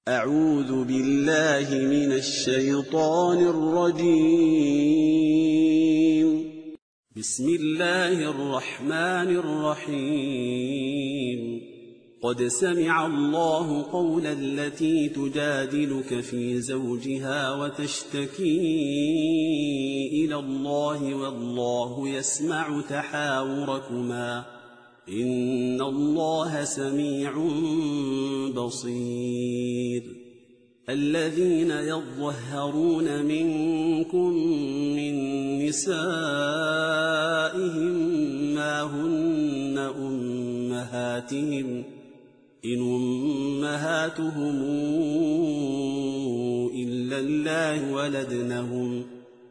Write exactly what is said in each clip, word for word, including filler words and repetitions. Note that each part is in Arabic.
أعوذ بالله من الشيطان الرجيم. بسم الله الرحمن الرحيم. قد سمع الله قول التي تجادلك في زوجها وتشتكي إلى الله والله يسمع تحاوركما إن الله سميع بصير. الذين يظهرون منكم من نسائهم ما هن أمهاتهم إن أمهاتهم إلا الله ولدنهم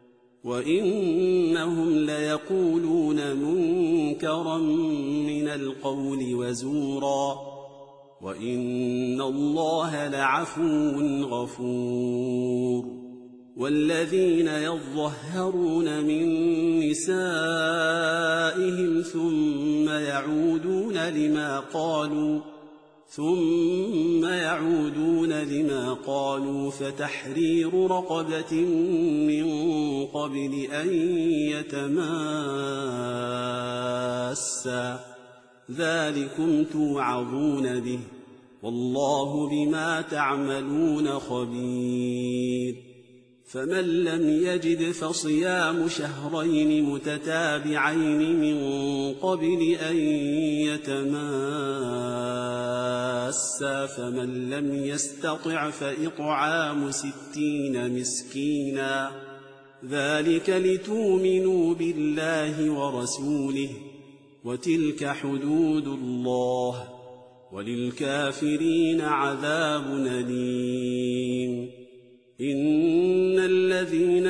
وإنهم ليقولون منكرا من القول وزورا وإن الله لعفو غفور. والذين يظهرون من نسائهم ثم يعودون لما قالوا ثم يعودون لما قالوا فتحرير رقبة من قبل أن يتماسا ذلكم توعظون به والله بما تعملون خبير. فمن لم يجد فصيام شهرين متتابعين من قبل أن يتماسا فمن لم يستطع فإطعام ستين مسكينا ذلك لتؤمنوا بالله ورسوله وتلك حدود الله وللكافرين عذاب أليم. إن الذين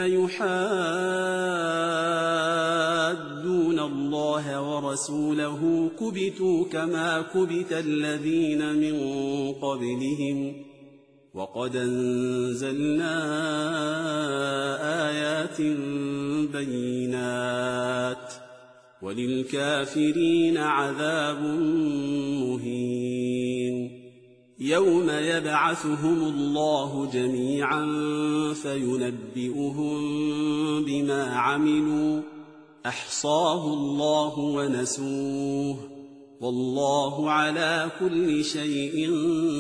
يحادون الله ورسوله كبتوا كما كبت الذين من قبلهم وقد أنزلنا آيات بينات وللكافرين عذاب مهين. يوم يبعثهم الله جميعا فينبئهم بما عملوا أحصاه الله ونسوه والله على كل شيء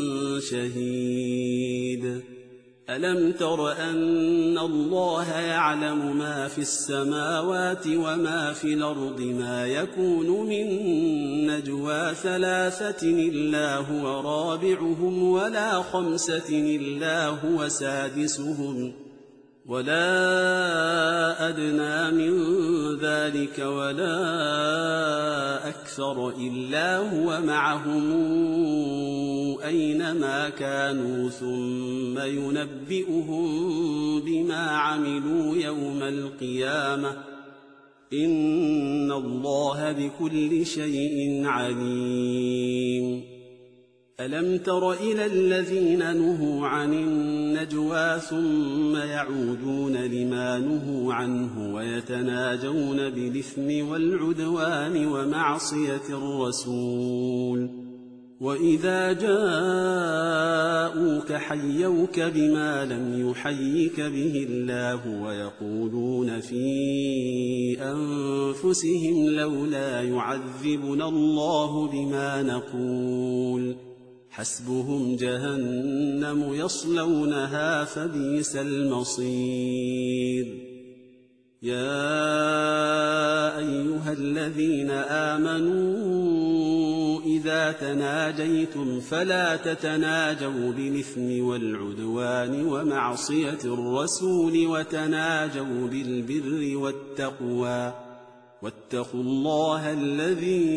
شهيد. ألم تر أن الله يعلم ما في السماوات وما في الأرض ما يكون من نجوى ثلاثة إلا هو رابعهم ولا خمسة إلا هو سادسهم ولا أدنى من ذلك ولا أكثر إلا هو معهم أينما كانوا ثم ينبئهم بما عملوا يوم القيامة إن الله بكل شيء عليم. ألم تر إلى الذين نهوا عن النجوى ثم يعودون لما نهوا عنه ويتناجون بالإثم والعدوان ومعصية الرسول وإذا جاءوك حيوك بما لم يحيك به الله ويقولون في أنفسهم لولا يعذبنا الله بما نقول حسبهم جهنم يصلونها فبئس المصير. يا أيها الذين آمنوا إذا تناجيتم فلا تتناجوا بالإثم والعدوان ومعصية الرسول وتناجوا بالبر والتقوى واتقوا الله الذي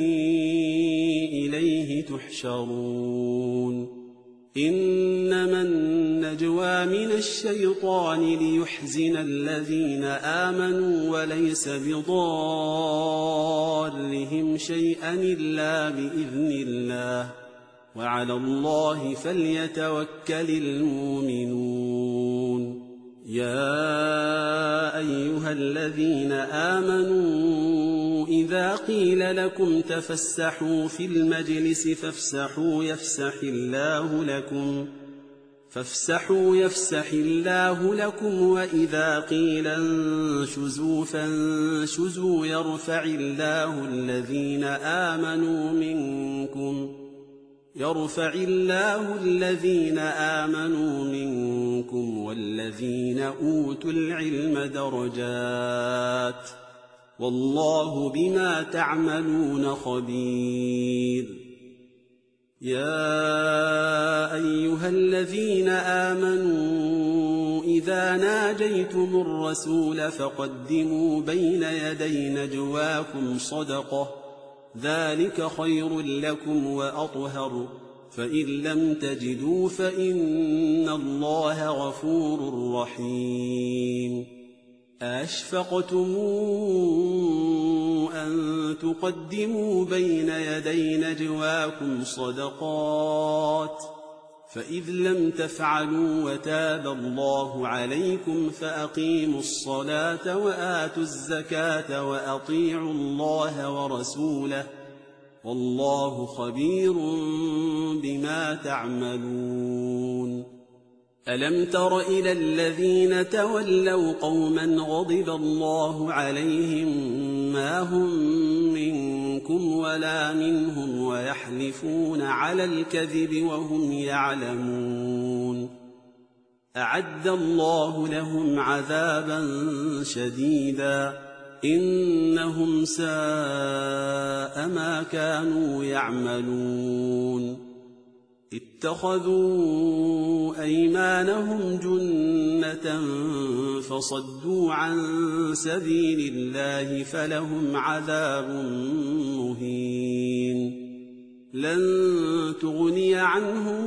إليه تحشرون. إنما النجوى من الشيطان ليحزن الذين آمنوا وليس بضارهم شيئا إلا بإذن الله وعلى الله فليتوكل المؤمنون. يا أيها الذين آمنوا إذا قيل لكم تفسحوا في المجلس فافسحوا يفسح الله لكم فافسحوا يفسح الله لكم، وإذا قيل انشزوا فانشزوا يرفع الله الذين آمنوا منكم يرفع الله الذين آمنوا منكم والذين أوتوا العلم درجات، والله بما تعملون خبير. يا أيها الذين آمنوا إذا ناجيتم الرسول فقدموا بين يدي نجواكم صدقة، ذلك خير لكم وأطهر، فإن لم تجدوا فإن الله غفور رحيم. أَأَشْفَقْتُمْ أَن تُقَدِّمُوا بَيْنَ يَدَيْ نَجْوَاكُمْ صَدَقَاتٍ، فَإِذْ لَمْ تَفْعَلُوا وَتَابَ اللَّهُ عَلَيْكُمْ فَأَقِيمُوا الصَّلَاةَ وَآتُوا الزَّكَاةَ وَأَطِيعُوا اللَّهَ وَرَسُولَهُ، وَاللَّهُ خَبِيرٌ بِمَا تَعْمَلُونَ. أَلَمْ تَرَ إِلَى الَّذِينَ تَوَلَّوْا قَوْمًا غَضِبَ اللَّهُ عَلَيْهِمْ مَا هُمْ مِنكُمْ وَلَا مِنْهُمْ وَيَحْلِفُونَ عَلَى الْكَذِبِ وَهُمْ يَعْلَمُونَ. أَعَدَّ اللَّهُ لَهُمْ عَذَابًا شَدِيدًا إِنَّهُمْ سَاءَ مَا كَانُوا يَعْمَلُونَ. اتخذوا أيمانهم جنة فصدوا عن سبيل الله فلهم عذاب مهين. لن تغني عنهم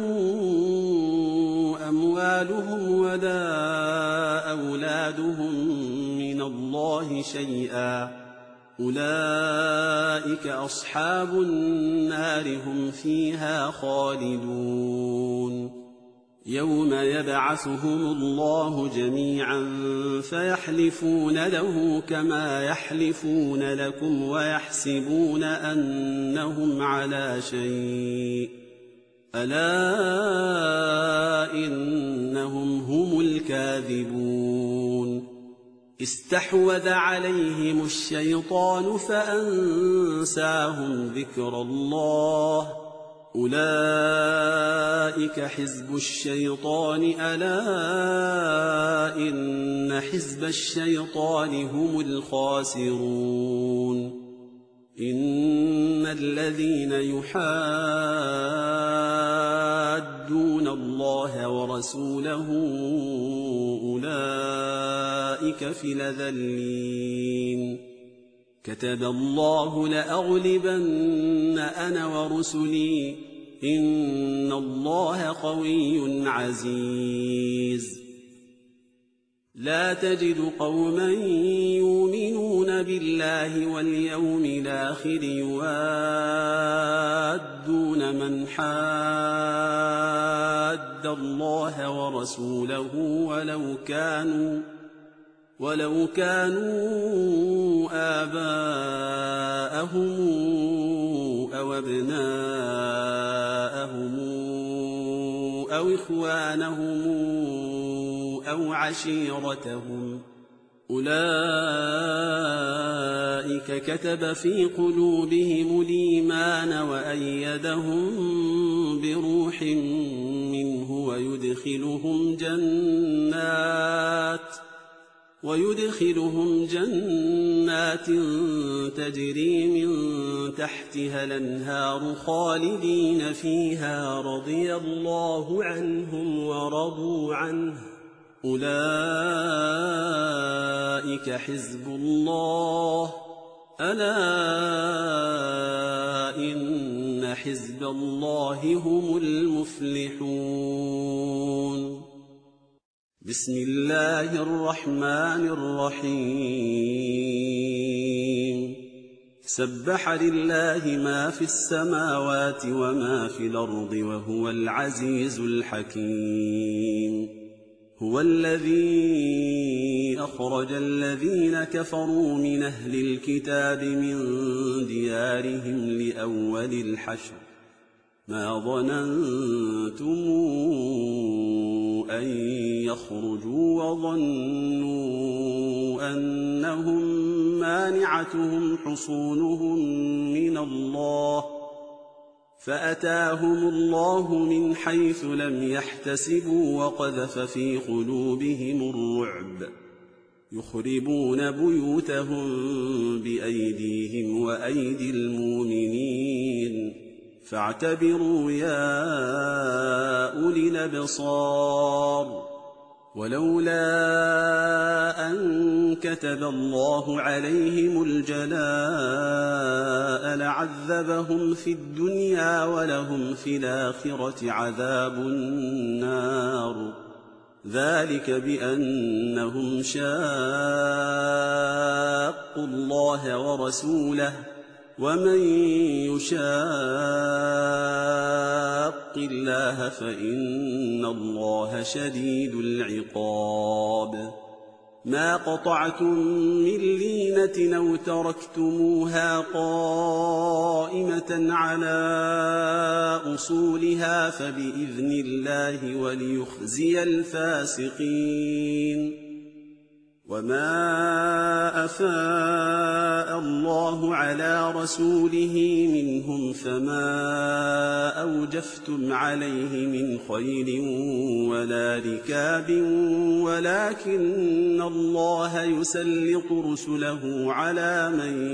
أموالهم ولا أولادهم من الله شيئا، أولئك أصحاب النار هم فيها خالدون. يوم يبعثهم الله جميعا فيحلفون له كما يحلفون لكم ويحسبون أنهم على شيء، ألا إنهم هم الكاذبون. استحوذ عليهم الشيطان فأنساهم ذكر الله، أولئك حزب الشيطان، ألا إن حزب الشيطان هم الخاسرون. إن الذين يحادون الله ورسوله أولئك في الأذلين. كتب الله لأغلبن أنا ورسلي، إن الله قوي عزيز. لا تجد قوما يؤمنون بالله واليوم الآخر يوادون من حاد الله ورسوله ولو كانوا ولو كانوا آباءهم أو أبناءهم أو إخوانهم أو عشيرتهم، أولئك كتب في قلوبهم الإيمان وأيدهم بروح منه ويدخلهم جنات ويدخلهم جنات تجري من تحتها الأنهار خالدين فيها، رضي الله عنهم ورضوا عنه، أولئك حزب الله، ألا إن حزب الله هم المفلحون. بسم الله الرحمن الرحيم. سبح لله ما في السماوات وما في الأرض وهو العزيز الحكيم. هو الذي أخرج الذين كفروا من أهل الكتاب من ديارهم لأول الحشر ما ظننتم يخرجوا وظنوا أنهم مانعتهم حصونهم من الله فأتاهم الله من حيث لم يحتسبوا وقذف في قلوبهم الرعب يخربون بيوتهم بأيديهم وأيدي المؤمنين فاعتبروا يا أولي الأبصار ولولا أن كتب الله عليهم الجلاء لعذبهم في الدنيا ولهم في الآخرة عذاب النار ذلك بأنهم شاقوا الله ورسوله ومن يشاق الله فإن الله شديد العقاب ما قطعتم من لينة أو تركتموها قائمة على أصولها فبإذن الله وليخزي الفاسقين وما أفاء الله على رسوله منهم فما أوجفتم عليه من خيل ولا ركاب ولكن الله يسلط رسله على من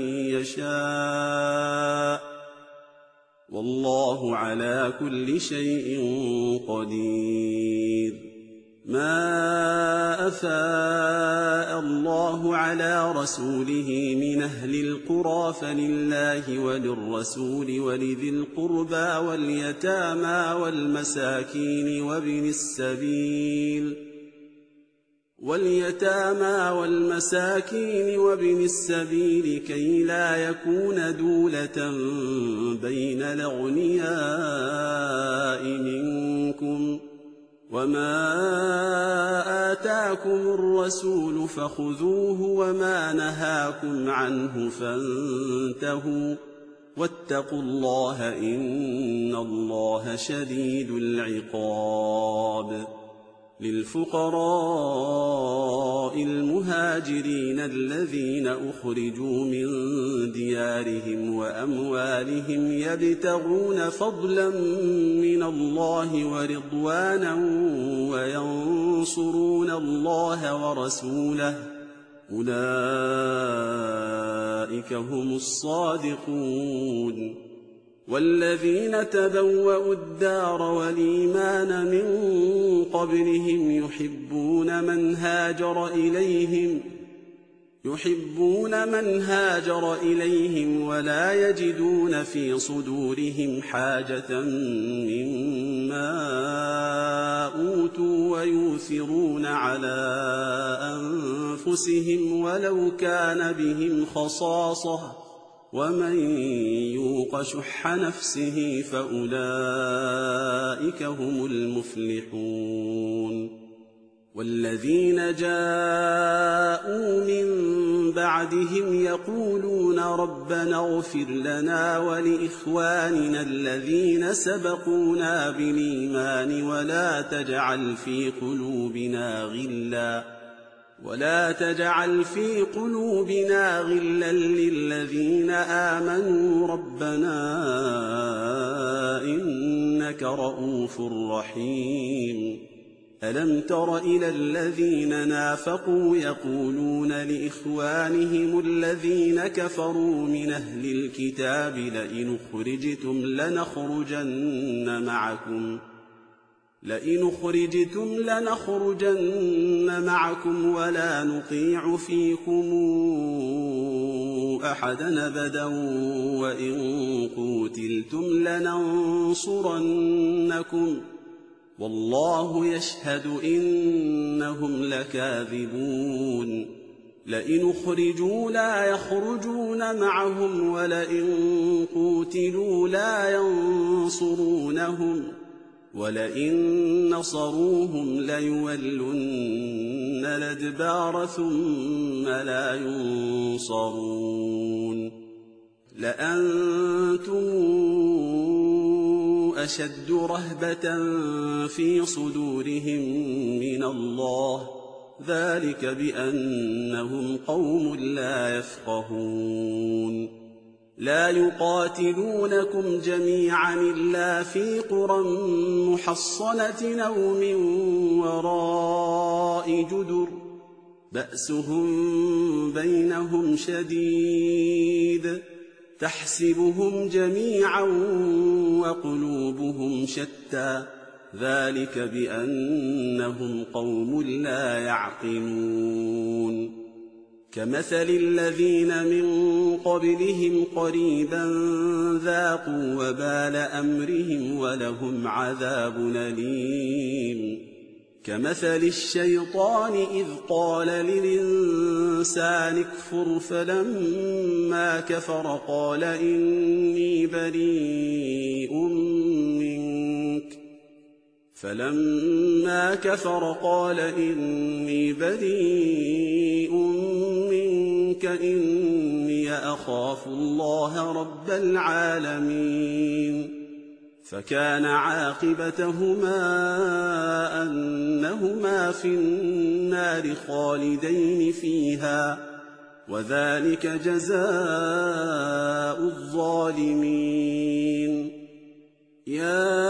يشاء والله على كل شيء قدير ما أفاء الله على رسوله من أهل القرى فلله وللرسول ولذي القربى واليتامى والمساكين وابن السبيل واليتامى والمساكين وابن السبيل كي لا يكون دولة بين الأغنياء منكم وما آتاكم الرسول فخذوه وما نهاكم عنه فانتهوا واتقوا الله إن الله شديد العقاب للفقراء المهاجرين الذين أخرجوا من ديارهم وأموالهم يبتغون فضلا من الله ورضوانا وينصرون الله ورسوله أولئك هم الصادقون والذين تبوأوا الدار والإيمان من قبلهم يحبون من هاجر إليهم يحبون من هاجر إليهم ولا يجدون في صدورهم حاجة مما أوتوا ويؤثرون على أنفسهم ولو كان بهم خصاصة ومن يوق شح نفسه فأولئك هم المفلحون والذين جاءوا من بعدهم يقولون ربنا اغفر لنا ولإخواننا الذين سبقونا بالإيمان ولا تجعل في قلوبنا غلا ولا تجعل في قلوبنا غلا للذين آمنوا ربنا إنك رؤوف رحيم ألم تر إلى الذين نافقوا يقولون لإخوانهم الذين كفروا من أهل الكتاب لئن أخرجتم لنخرجن معكم لئن أخرجتم لنخرجن معكم ولا نطيع فيكم أحدا أبدا وإن قوتلتم لننصرنكم والله يشهد إنهم لكاذبون لئن أخرجوا لا يخرجون معهم ولئن قوتلوا لا ينصرونهم ولئن نصروهم ليولن الأدبار ثم لا ينصرون لأنتم أشد رهبة في صدورهم من الله، ذلك بأنهم قوم لا يفقهون. لا يقاتلونكم جميعا إلا في قرى محصنة أو من وراء جدر، بأسهم بينهم شديد، تحسبهم جميعا وقلوبهم شتى، ذلك بأنهم قوم لا يعقلون. كمثل الذين من قبلهم قريبا ذاقوا وبال أمرهم ولهم عذاب أليم. كمثل الشيطان إذ قال للإنسان اكفر فلما كفر قال إني بريء منك فلما كفر قال إني بريء منك إني أخاف الله رب العالمين. فكان عاقبتهما أنهما في النار خالدين فيها، وذلك جزاء الظالمين. يا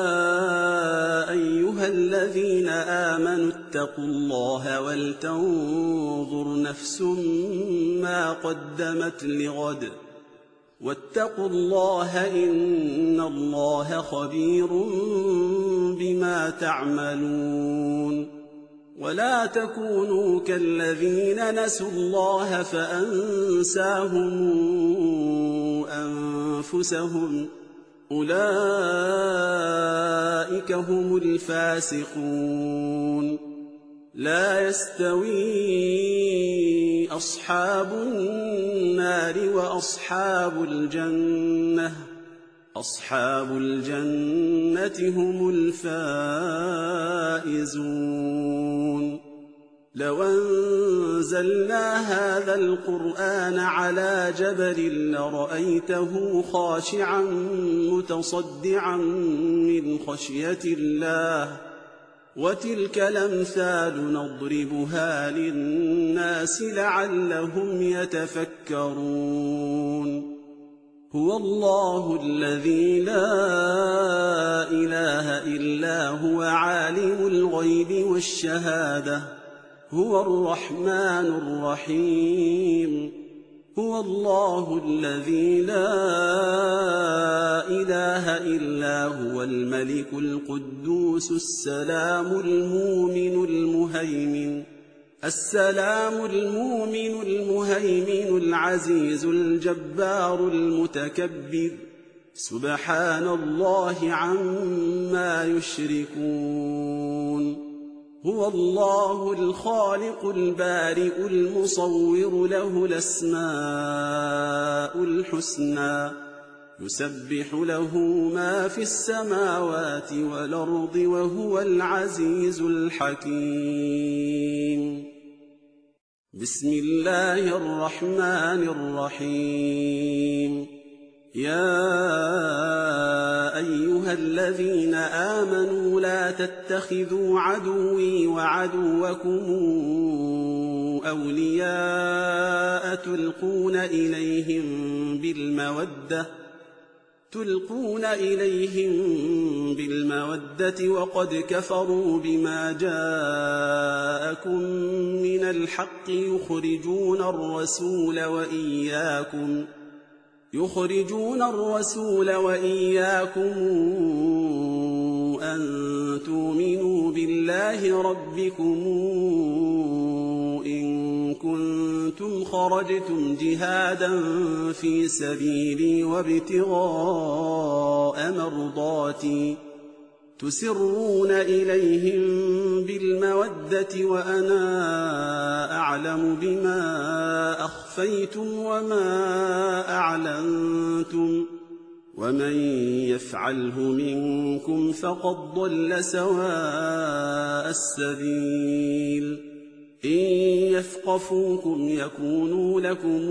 أيها الذين آمنوا اتقوا الله ولتنظر نفس ما قدمت لغد، واتقوا الله إن الله خبير بما تعملون. ولا تكونوا كالذين نسوا الله فأنساهم أنفسهم، أولئك هم الفاسقون. لا يستوي أصحاب النار وأصحاب الجنة، أصحاب الجنة هم الفائزون. لو أنزلنا هذا القرآن على جبل لرأيته خاشعا متصدعا من خشية الله، وتلك الأمثال نضربها للناس لعلهم يتفكرون. هو الله الذي لا إله إلا هو عالم الغيب والشهادة، هو الرحمن الرحيم. هو الله الذي لا إله إلا هو الملك القدوس السلام المؤمن المهيمن السلام المؤمن المهيمن العزيز الجبار المتكبر، سبحان الله عما يشركون. هو الله الخالق البارئ المصور، له الأسماء الحسنى، يسبح له ما في السماوات والأرض، وهو العزيز الحكيم. بسم الله الرحمن الرحيم. يا أيها الذين آمنوا لا تتخذوا عدوي وعدوكم أولياء تلقون إليهم بالمودة تلقون إليهم بالمودة وقد كفروا بما جاءكم من الحق، يخرجون الرسول وإياكم يخرجون الرسول وإياكم أن تؤمنوا بالله ربكم إن كنتم خرجتم جهادا في سبيلي وابتغاء مرضاتي، تسرون إليهم بالمودة وأنا أعلم بما أخفيتم وما أعلنتم، ومن يفعله منكم فقد ضل سواء السبيل. إن يثقفوكم يكونوا لكم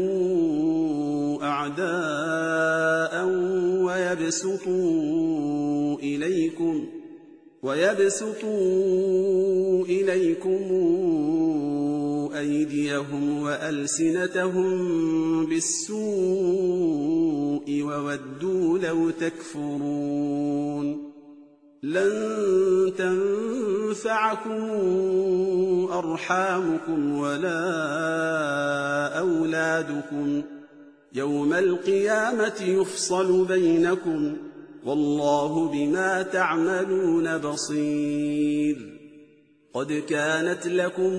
أعداء ويبسطوا إليكم ويبسطوا إليكم أيديهم وألسنتهم بالسوء وودوا لو تكفرون. لن تنفعكم أرحامكم ولا أولادكم، يوم القيامة يفصل بينكم، والله بما تعملون بصير. قد كانت لكم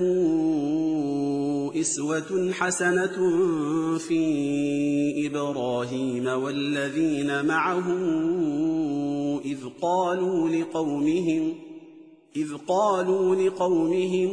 أسوة حسنة في إبراهيم والذين معه إذ قالوا لقومهم إذ قالوا لقومهم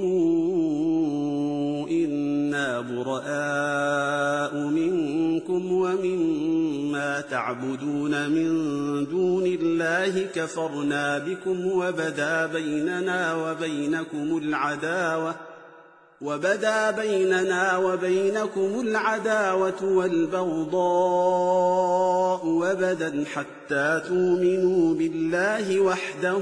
إنا براء منكم ومما تعبدون من دون الله كفرنا بكم وبدا بيننا وبينكم العداوة وبدا بيننا وبينكم العداوة والبغضاء وبدا حتى تؤمنوا بالله وحده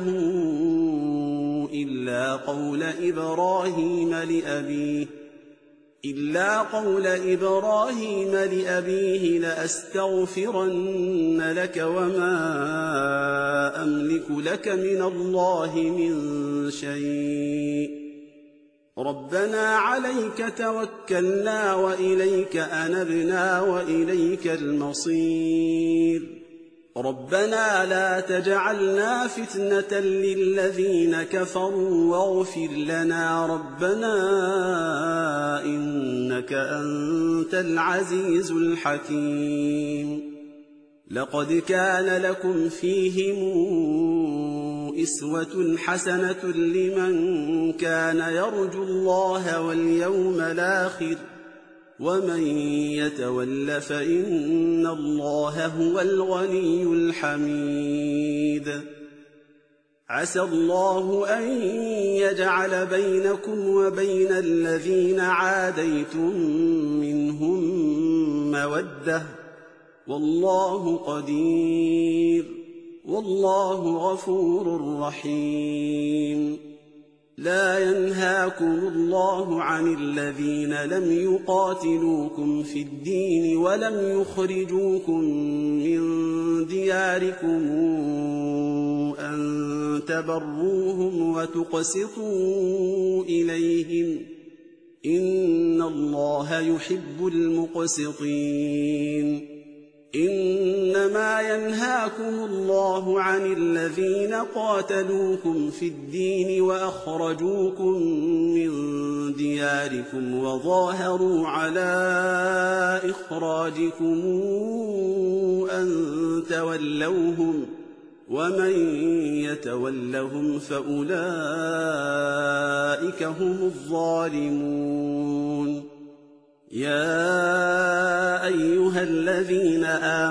إلا قول إبراهيم لأبيه إلا قول إبراهيم لأبيه لأستغفرن لك وما أملك لك من الله من شيء ربنا عليك توكلنا وإليك أنبنا وإليك المصير ربنا لا تجعلنا فتنة للذين كفروا واغفر لنا ربنا إنك أنت العزيز الحكيم. لقد كان لكم فيهم أسوة حسنة لمن كان يرجو الله واليوم الآخر ومن يتول فإن الله هو الغني الحميد. عسى الله أن يجعل بينكم وبين الذين عاديتم منهم مودة والله قدير والله غفور رحيم. لا ينهاكم الله عن الذين لم يقاتلوكم في الدين ولم يخرجوكم من دياركم أن تبروهم وتقسطوا إليهم إن الله يحب المقسطين. إنما ينهاكم الله عن الذين قاتلوكم في الدين وأخرجوكم من دياركم وظاهروا على إخراجكم أن تولوهم ومن يتولهم فأولئك هم الظالمون. يا أيها الذين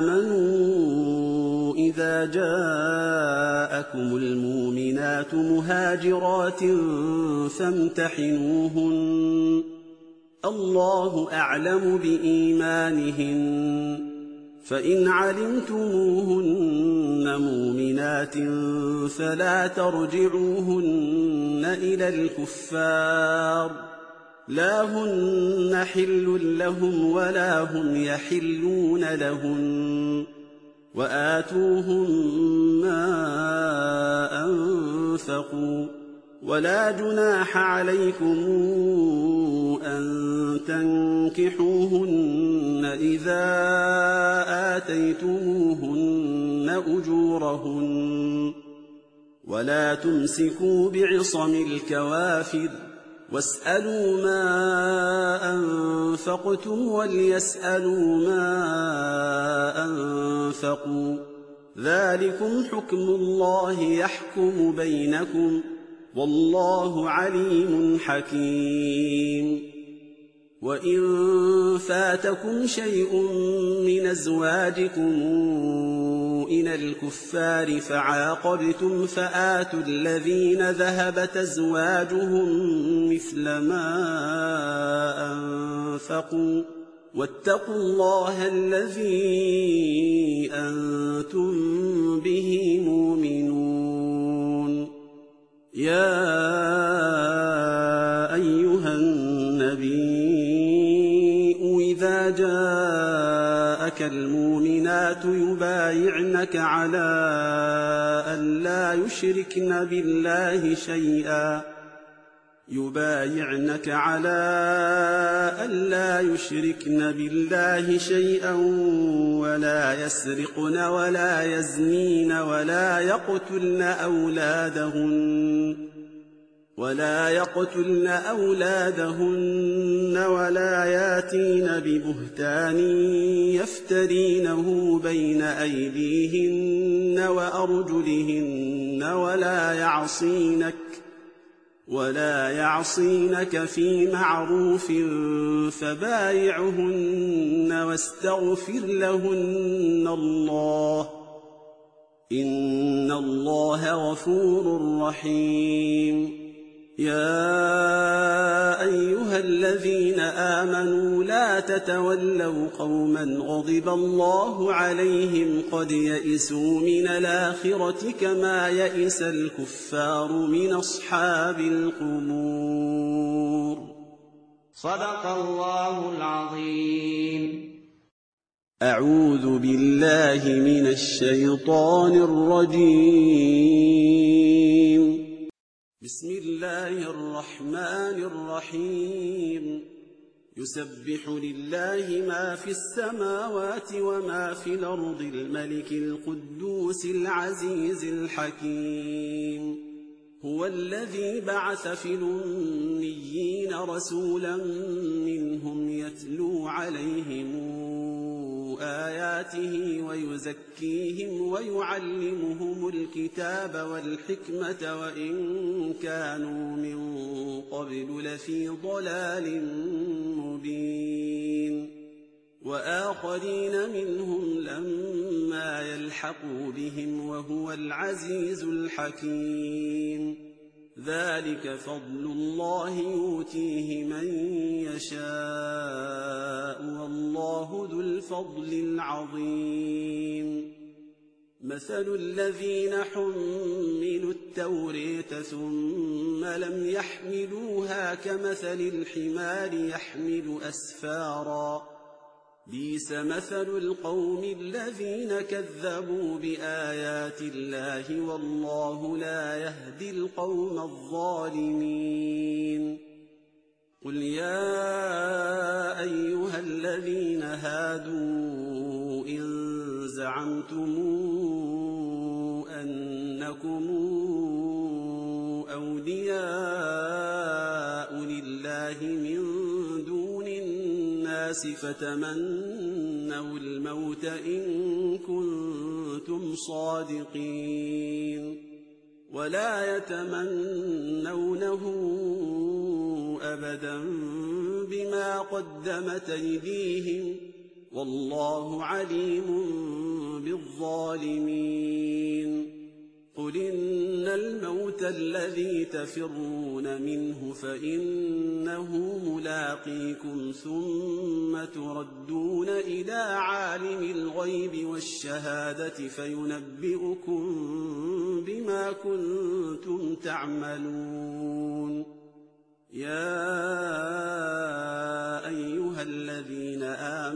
آمنوا إذا جاءكم المؤمنات مهاجرات فامتحنوهن الله أعلم بإيمانهن فإن علمتموهن مؤمنات فلا ترجعوهن إلى الكفار لا هن حل لهم ولا هم يحلون لهن وآتوهم ما أنفقوا ولا جناح عليكم أن تنكحوهن إذا آتيتموهن أجورهن ولا تمسكوا بعصم الكوافر واسألوا ما أنفقتم وليسألوا ما أنفقوا ذلكم حكم الله يحكم بينكم والله عليم حكيم. وإن فاتكم شيء من أزواجكم إلى الكفار فعاقبتم فآتوا الذين ذهبت أزواجهم مثل ما أنفقوا واتقوا الله الذي أنتم به مؤمنون. يا أيها النبي إذا جاءك المؤمنات يبايعنك على أن لا يشركن بالله شيئا يبايعنك على أن لا يشركن بالله شيئا ولا يسرقن ولا يزنين ولا يقتلن أولادهن ولا يقتلن أولادهن ولا ياتين ببهتان يفترينه بين أيديهن وأرجلهن ولا يعصينك ولا يعصينك في معروف فبايعهن واستغفر لهن الله إن الله غفور رحيم. يا أيها الذين آمنوا لا تتولوا قوما غضب الله عليهم قد يئسوا من الآخرة كما يئس الكفار من أصحاب القبور. صدق الله العظيم. أعوذ بالله من الشيطان الرجيم. بسم الله الرحمن الرحيم. يسبح لله ما في السماوات وما في الأرض الملك القدوس العزيز الحكيم. هو الذي بعث في الأميين رسولا منهم يتلو عليهم آياته ويزكيهم ويعلمهم الكتاب والحكمة وإن كانوا من قبل لفي ضلال مبين. وآخرين منهم لما يلحقوا بهم وهو العزيز الحكيم. ذلك فضل الله يؤتيه من يشاء والله ذو الفضل العظيم. مثل الذين حملوا التوراة ثم لم يحملوها كمثل الحمار يحمل أسفارا بئس مثل القوم الذين كذبوا بآيات الله والله لا يهدي القوم الظالمين. قل يا أيها الذين هادوا إن زعمتم أنكم أولياء لله من دون الناس فتمنوا الموت إن كنتم صادقين ولا يتمنونه أبدا بما قدمت أيديهم والله عليم بالظالمين. قل إن الموت الذي تفرون منه فإنه ملاقيكم ثم تردون إلى عالم الغيب والشهادة فينبئكم بما كنتم تعملون. يا أيها الذين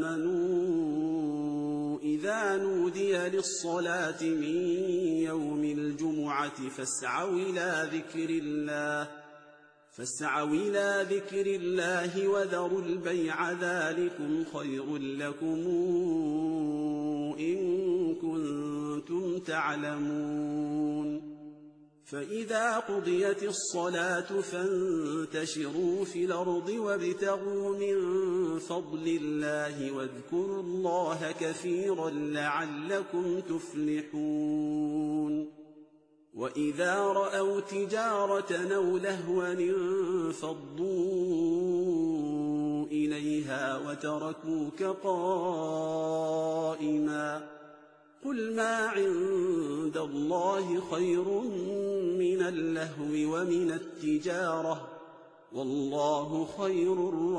آمنوا إذا نودي للصلاة من يوم الجمعة فاسعوا إلى ذكر الله فاسعوا إلى ذكر الله وذروا البيع ذلكم خير لكم إن كنتم تعلمون. فإذا قضيت الصلاة فانتشروا في الأرض وابتغوا من فضل الله واذكروا الله كثيرا لعلكم تفلحون. وإذا رأوا تجارة أو لهوا انفضوا إليها وتركوك قائما قل ما عند الله خير من اللهو ومن التجارة والله خير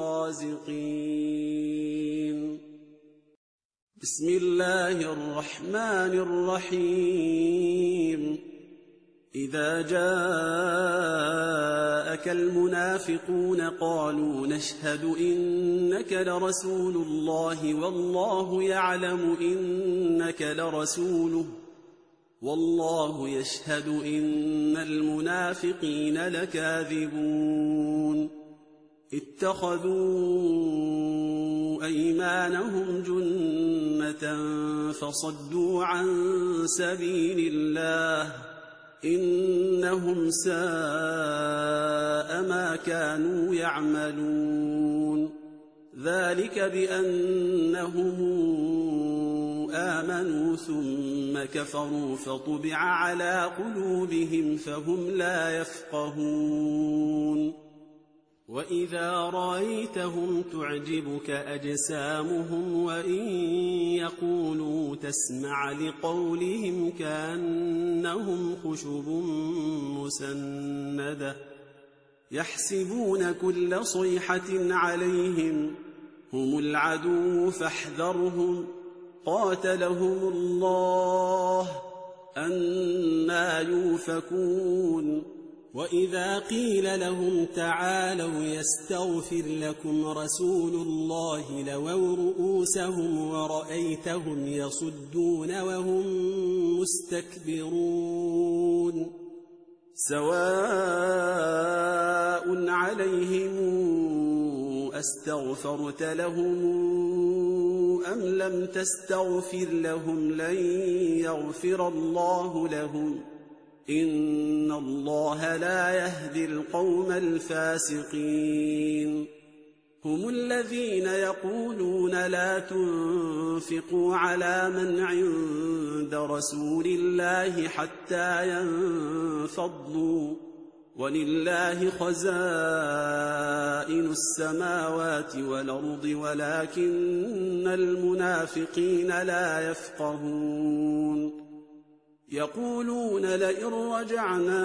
الرازقين. بسم الله الرحمن الرحيم. إذا جاءك المنافقون قالوا نشهد إنك لرسول الله والله يعلم إنك لرسوله والله يشهد إن المنافقين لكاذبون اتخذوا أيمانهم جنة فصدوا عن سبيل الله إنهم ساء ما كانوا يعملون ذلك بأنهم آمنوا ثم كفروا فطبع على قلوبهم فهم لا يفقهون وإذا رأيتهم تعجبك أجسامهم وإن يقولوا تسمع لقولهم كأنهم خشب مسندة يحسبون كل صيحة عليهم هم العدو فاحذرهم قاتلهم الله أنى يؤفكون وإذا قيل لهم تعالوا يستغفر لكم رسول الله لووا رؤوسهم ورأيتهم يصدون وهم مستكبرون سواء عليهم أستغفرت لهم أم لم تستغفر لهم لن يغفر الله لهم إن الله لا يهدي القوم الفاسقين هم الذين يقولون لا تنفقوا على من عند رسول الله حتى ينفضوا ولله خزائن السماوات والأرض ولكن المنافقين لا يفقهون يقولون لئن رجعنا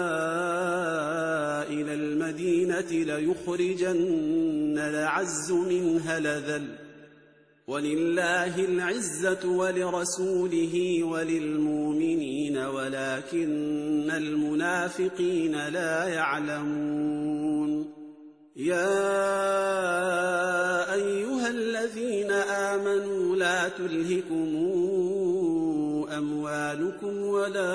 إلى المدينة ليخرجن الأعز منها الأذل ولله العزة ولرسوله وللمؤمنين ولكن المنافقين لا يعلمون يا أيها الذين آمنوا لا تلهكم أموالكم ولا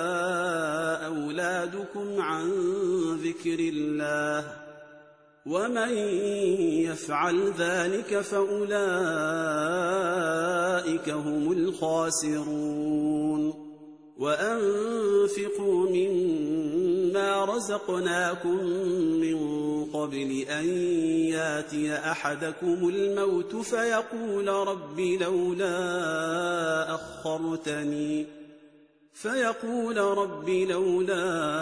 أولادكم عن ذكر الله ومن يفعل ذلك فأولئك هم الخاسرون وأنفقوا مما رزقناكم من قبل أن ياتي أحدكم الموت فيقول رب لولا أخرتني فيقول رب لولا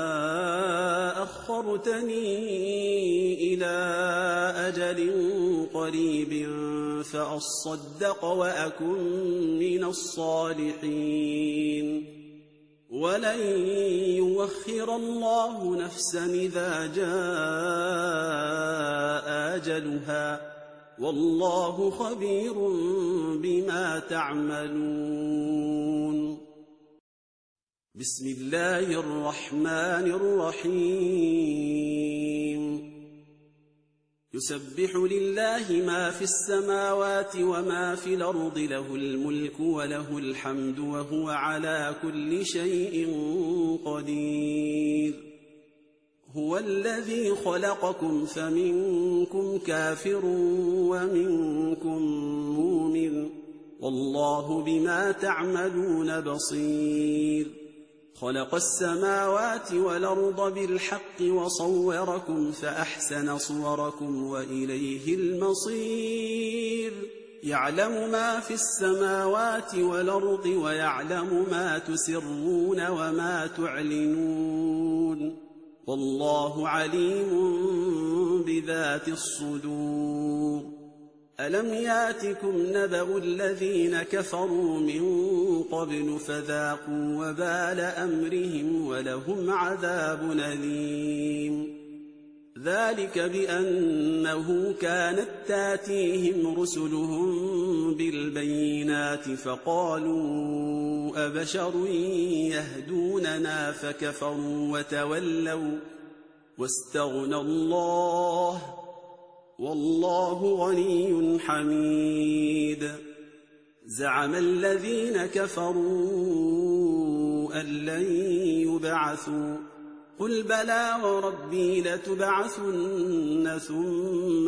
أخرتني إلى أجل قريب فأصدق وأكن من الصالحين ولن يوخر الله نفسا إذا جاء أجلها والله خبير بما تعملون بسم الله الرحمن الرحيم يسبح لله ما في السماوات وما في الأرض له الملك وله الحمد وهو على كل شيء قدير هو الذي خلقكم فمنكم كافر ومنكم مؤمن والله بما تعملون بصير خلق السماوات والأرض بالحق وصوركم فأحسن صوركم وإليه المصير يعلم ما في السماوات والأرض ويعلم ما تسرون وما تعلنون والله عليم بذات الصدور. ألم ياتكم نبأ الذين كفروا من قبل فذاقوا وبال أمرهم ولهم عذاب أليم. ذلك بأنه كانت تاتيهم رسلهم بالبينات فقالوا أبشر يهدوننا فكفروا وتولوا واستغنى الله والله غني حميد. زعم الذين كفروا أن لن يبعثوا قل بلى وربي لتبعثن ثم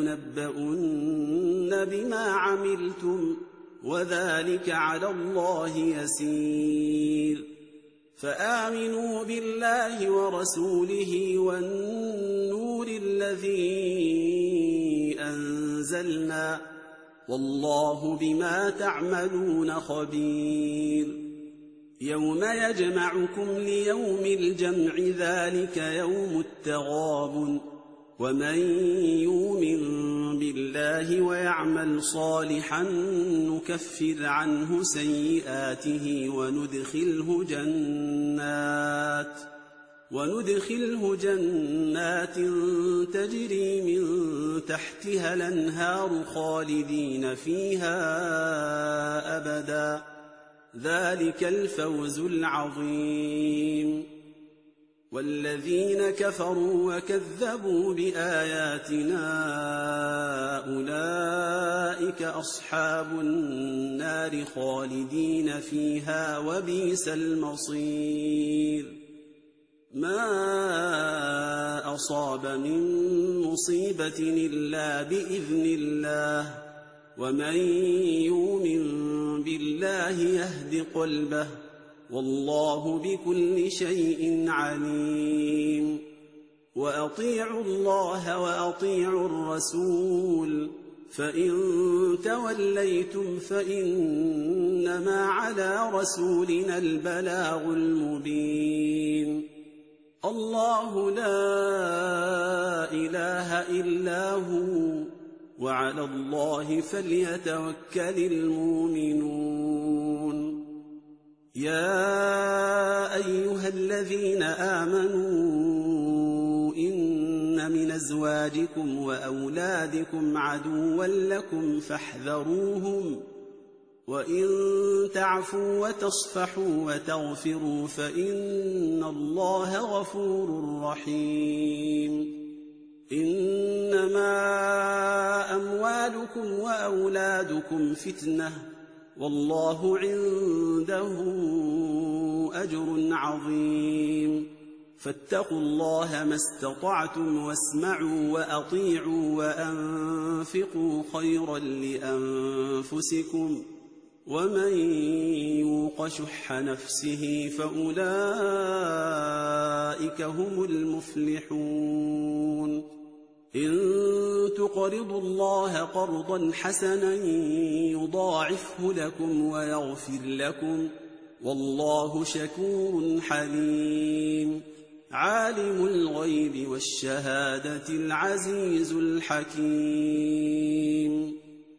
لتنبؤن بما عملتم وذلك على الله يسير. فآمنوا بالله ورسوله والنور الذي أنزلنا والله بما تعملون خبير. يوم يجمعكم ليوم الجمع ذلك يوم التغابن ومن يؤمن بالله ويعمل صالحا نكفر عنه سيئاته وندخله جنات وندخله جنات تجري من تحتها الأنهار خالدين فيها أبدا ذلك الفوز العظيم. والذين كفروا وكذبوا بآياتنا أولئك أصحاب النار خالدين فيها وبئس المصير. ما أصاب من مصيبة إلا بإذن الله ومن يؤمن بالله يهد قلبه والله بكل شيء عليم. وأطيعوا الله وأطيعوا الرسول فإن توليتم فإنما على رسولنا البلاغ المبين. الله لا إله إلا هو وعلى الله فليتوكل المؤمنون. يا أيها الذين آمنوا إن من أزواجكم وأولادكم عدوا لكم فاحذروهم وإن تعفوا وتصفحوا وتغفروا فإن الله غفور رحيم. إنما أموالكم وأولادكم فتنة والله عنده أجر عظيم. فاتقوا الله ما استطعتم واسمعوا وأطيعوا وأنفقوا خيرا لأنفسكم ومن يوق شح نفسه فأولئك هم المفلحون. إن تقرضوا الله قرضا حسنا يضاعفه لكم ويغفر لكم والله شكور حليم. عالم الغيب والشهادة العزيز الحكيم.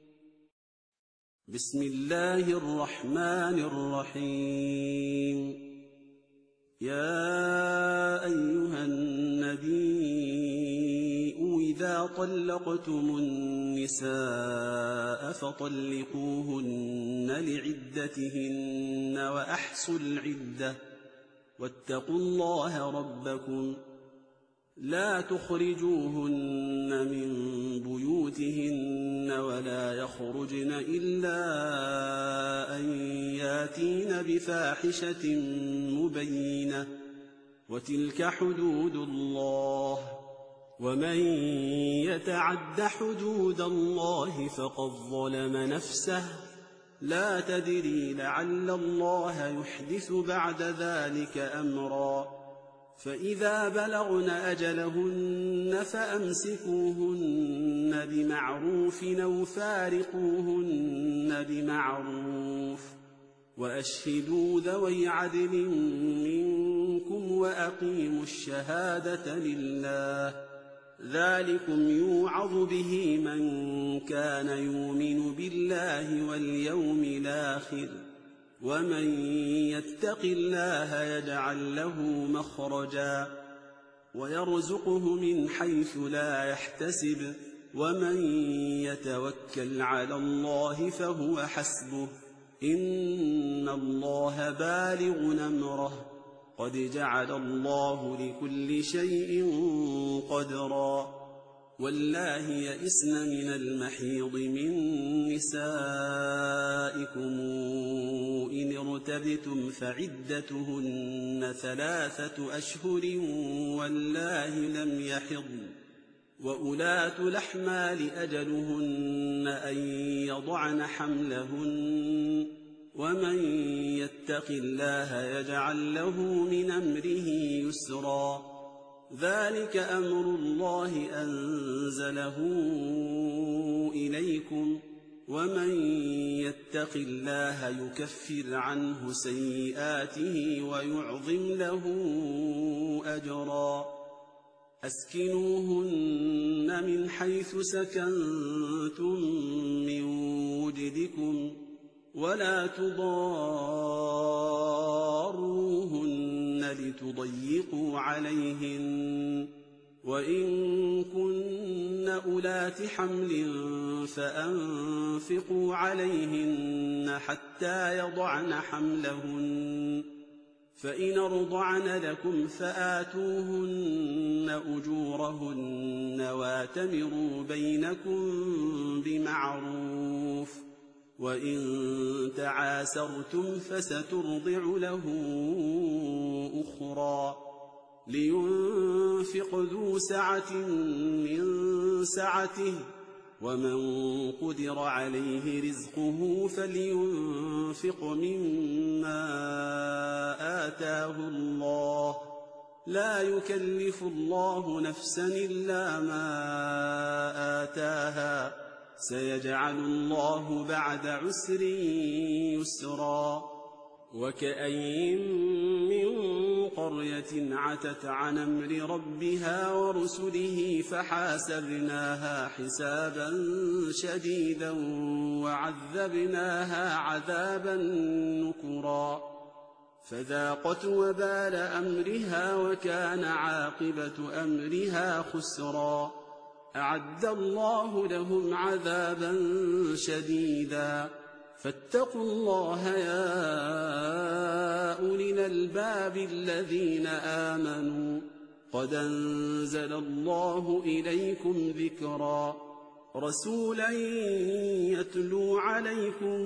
بسم الله الرحمن الرحيم. يا أيها النبي إذا طلقتم النساء فطلقوهن لعدتهن وأحصوا العدة واتقوا الله ربكم لا تخرجوهن من بيوتهن ولا يخرجن إلا أن ياتين بفاحشة مبينة وتلك حدود الله ومن يتعد حدود الله فقد ظلم نفسه لا تدري لعل الله يحدث بعد ذلك أمرا. فإذا بلغن أجلهن فأمسكوهن بمعروف أو فارقوهن بمعروف وأشهدوا ذوي عدل منكم وأقيموا الشهادة لله، ذلكم يوعظ به من كان يؤمن بالله واليوم الآخر، ومن يتق الله يجعل له مخرجا ويرزقه من حيث لا يحتسب، ومن يتوكل على الله فهو حسبه، إن الله بالغ أمره، قد جعل الله لكل شيء قدرا. والله يئسن من المحيض من نسائكم إن ارتبتم فعدتهن ثلاثة أشهر والله لم يحضن، وأولاة الأحمال أجلهن أن يضعن حملهن، ومن يتق الله يجعل له من أمره يسرا، ذلك أمر الله أنزله إليكم، ومن يتق الله يكفر عنه سيئاته ويعظم له أجرا. أسكنوهن من حيث سكنتم من وجدكم، ولا تضاروهن لتضيقوا عليهن، وإن كن أولات حمل فأنفقوا عليهن حتى يضعن حملهن، فإن أرضعن لكم فآتوهن أجورهن واتمروا بينكم بمعروف، وإن تعاسرتم فسترضع له أخرى، لينفق ذو سعة من سعته، ومن قدر عليه رزقه فلينفق مما آتاه الله، لا يكلف الله نفسا إلا ما آتاها، سيجعل الله بعد عسر يسرا. وكأين من قرية عتت عن أمر ربها ورسله فحاسبناها حسابا شديدا وعذبناها عذابا نكرا، فذاقت وبال أمرها وكان عاقبة أمرها خسرا. أعد الله لهم عذابا شديدا، فاتقوا الله يا أولي الألباب الذين آمنوا، قد أنزل الله إليكم ذكرا، رسولا يتلو عليكم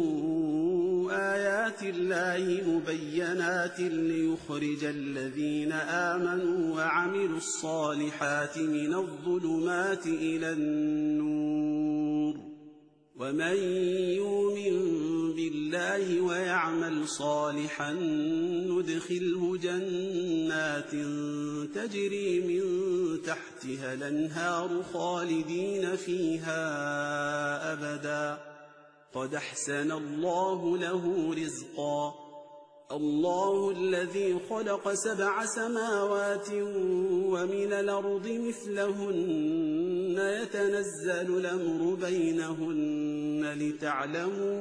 آيات الله مبينات ليخرج الذين آمنوا وعملوا الصالحات من الظلمات إلى النور، ومن يؤمن بالله ويعمل صالحا ندخله جنات تجري من تحتها الأنهار خالدين فيها أبدا، قد أحسن الله له رزقا. الله الذي خلق سبع سماوات ومن الأرض مثلهن يتنزل الأمر بينهن لتعلموا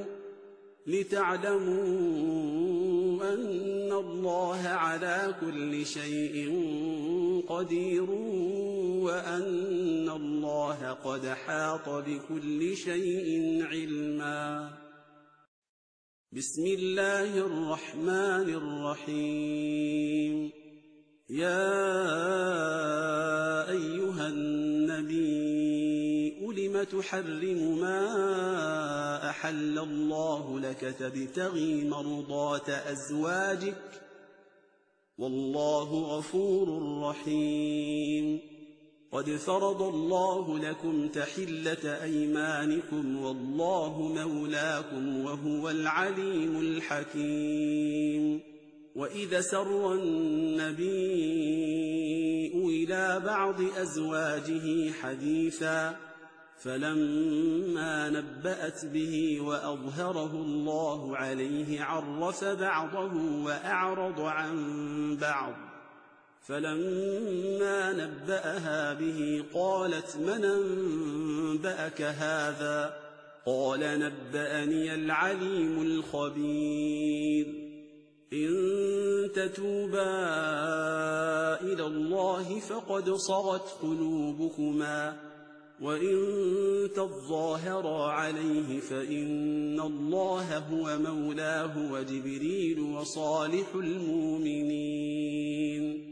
لتعلموا أن الله على كل شيء قدير، وأن الله قد حاط بكل شيء علما. بسم الله الرحمن الرحيم. يا أيها النبي لم تحرم ما أحل الله لك تبتغي مرضات أزواجك، والله غفور رحيم. قد فرض الله لكم تحلة أيمانكم، والله مولاكم وهو العليم الحكيم. وإذا سر النبي إلى بعض أزواجه حديثا فلما نبأت به وأظهره الله عليه عرف بعضه وأعرض عن بعض. فلما نبأها به قالت من أنبأك هذا؟ قال نبأني العليم الخبير. إن تتوبا إلى الله فقد صغت قلوبكما، وإن تظاهرا عليه فإن الله هو مولاه وجبريل وصالح المؤمنين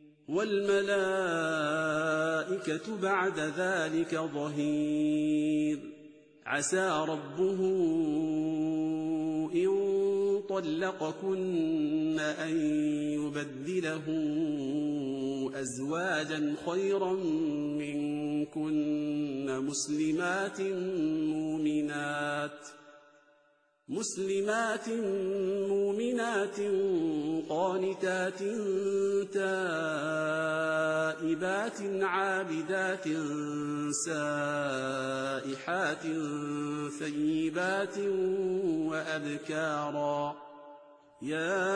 والملائكة بعد ذلك ظهير. عسى ربه إن طلقكن أن يبدله أزواجا خيرا منكن مسلمات مؤمنات مسلمات مؤمنات قانتات تائبات عابدات سائحات ثيبات وأبكارا. يا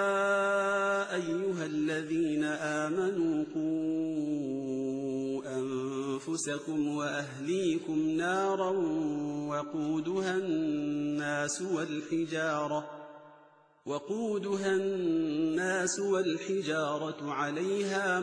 أيها الذين آمنوا قوا أنفسكم وأهليكم نارا وقودها الناس والحجارة وقودها الناس والحجارة عليها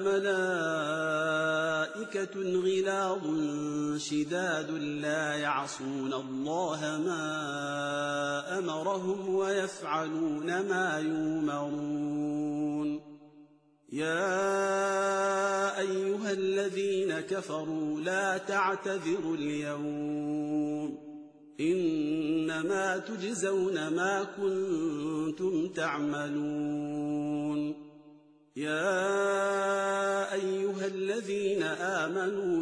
ملائكة غلاظ شداد لا يعصون الله ما أمرهم ويفعلون ما يؤمرون. يا أيها الذين كفروا لا تعتذروا اليوم، إنما تجزون ما كنتم تعملون. يا أيها الذين آمنوا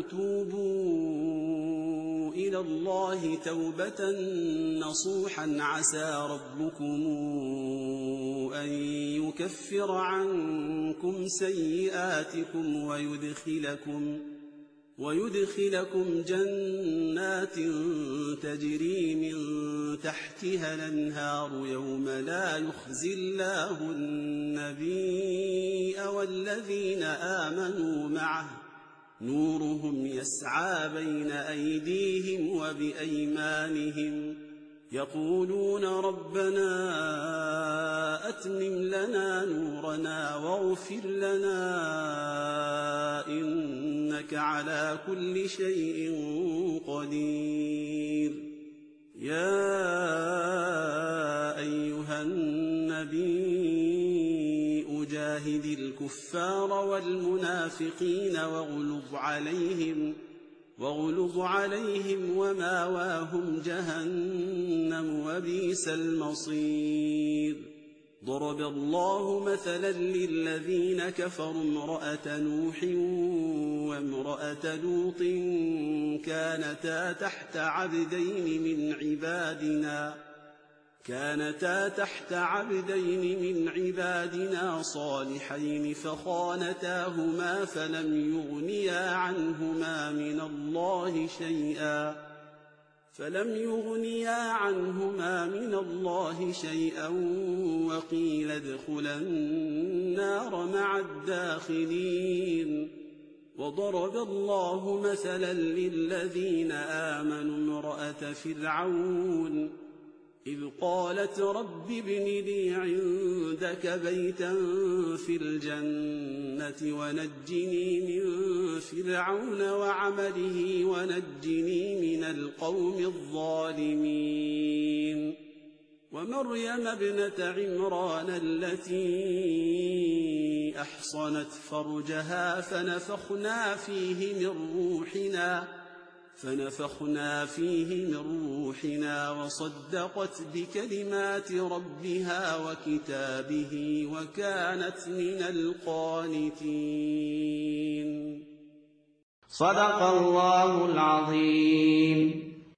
توبوا إلى الله توبة نصوحا عسى ربكم أن يكفر عنكم سيئاتكم ويدخلكم ويدخلكم جنات تجري من تحتها الأنهار يوم لا يخزي الله النبي والذين آمنوا معه نورهم يسعى بين أيديهم وبأيمانهم يقولون ربنا أتمم لنا نورنا واغفر لنا إنك على كل شيء قدير. يا أيها النبي أجاهد الكفار والمنافقين واغلظ عليهم واغلظ عليهم وماواهم جهنم وبئس المصير. ضرب الله مثلا للذين كفروا امرأة نوح وامرأة لوط كانتا تحت عبدين من عبادنا كانتا تحت عبدين من عبادنا صالحين فخانتاهما فلم يغنيا عنهما من الله شيئا فلم يغنيا عنهما من الله شيئا وقيل ادخلا النار مع الداخلين. وضرب الله مثلا للذين آمنوا امرأة فرعون إذ قالت رب ابن لي عندك بيتا في الجنة ونجني من فرعون وعمله ونجني من القوم الظالمين. ومريم ابنة عمران التي أحصنت فرجها فنفخنا فيه من روحنا فنفخنا فيه من روحنا وصدقت بكلمات ربها وكتابه وكانت من القانتين. صدق الله العظيم.